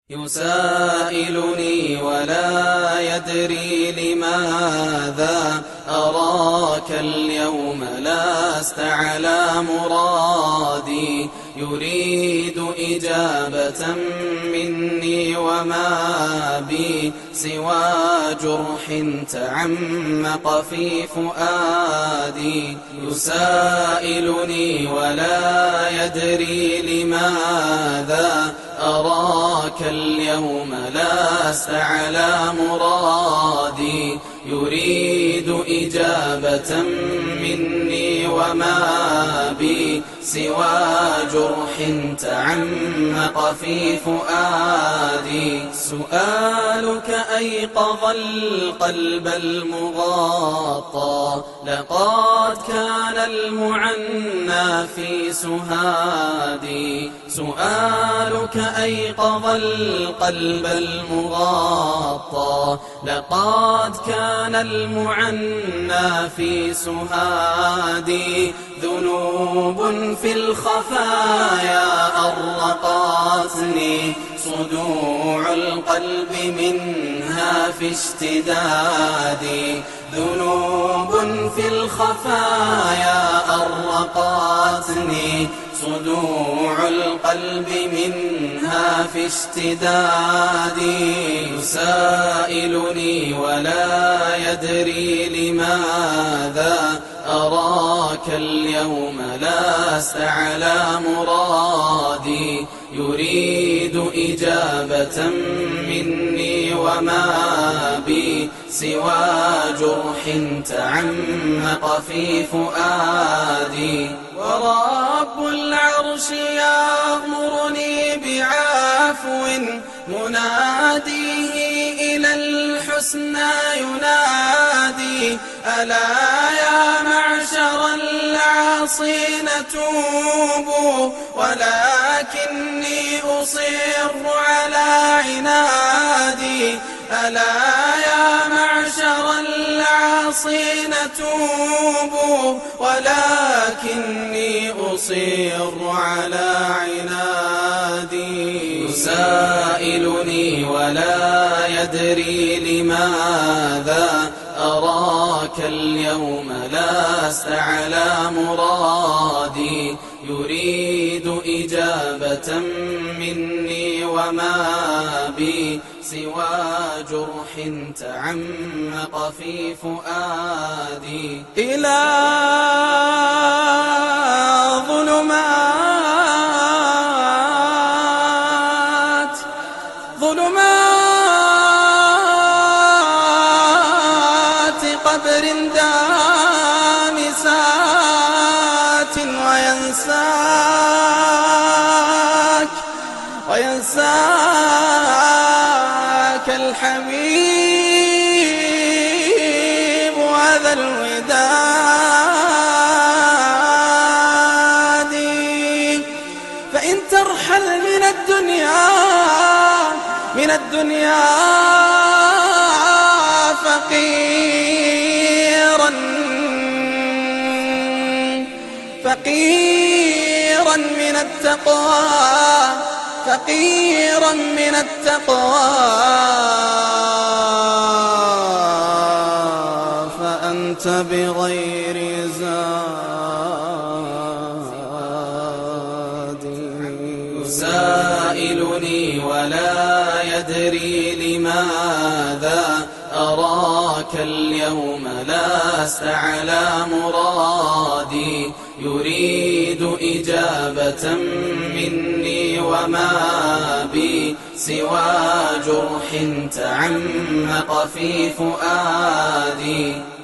يسائلني ولا يدري لماذا أراك اليوم لست على مرادي، يريد إجابة مني وما بي سوى جرح تعمق في فؤادي. يسائلني ولا يدري لماذا أراك اليوم لست على مرادي، يريد إجابة مني وما بي سوى جرح تعمق في فؤادي. سؤالك أيقظ القلب المغاطى، لقد كان المعنى في سهادي. سؤالك أيقظ القلب المغاطى، لقد كان المعنى في سهادي. ذنوب في الخفايا أرقتني، صدوع القلب منها في اشتدادي. ذنوب في الخفايا أرقتني، صدوع القلب منها في اشتدادي. يسائلني ولا يدري لماذا أراك اليوم لست على مرادي، يريد إجابة مني وما بي سوى جرح تعمق في فؤادي. ورب العرش يأمرني بعفو، مناديه إلى الحسنى ينادي. ألا يا معشر العاصين توبوا، ولكني أصر على عنادي. ألا يا معشر العاصين توبوا، ولكني أصر على عنادي. يسائلني ولا يدري لماذا أراك اليوم لست على مرادي، يريد إجابة مني وما بي سوى جرح تعمق في فؤادي. إلى ظلمات قبر دامسات، وينساك الحبيب وذا الوداد. فإن ترحل من الدنيا فقيرا من التقوى، فأنت بغير زاد. يسائلني ولا يدري لماذا أراك اليوم لست على مرادي، يريد إجابة مني وما بي سوى جرح تعمق في فؤادي.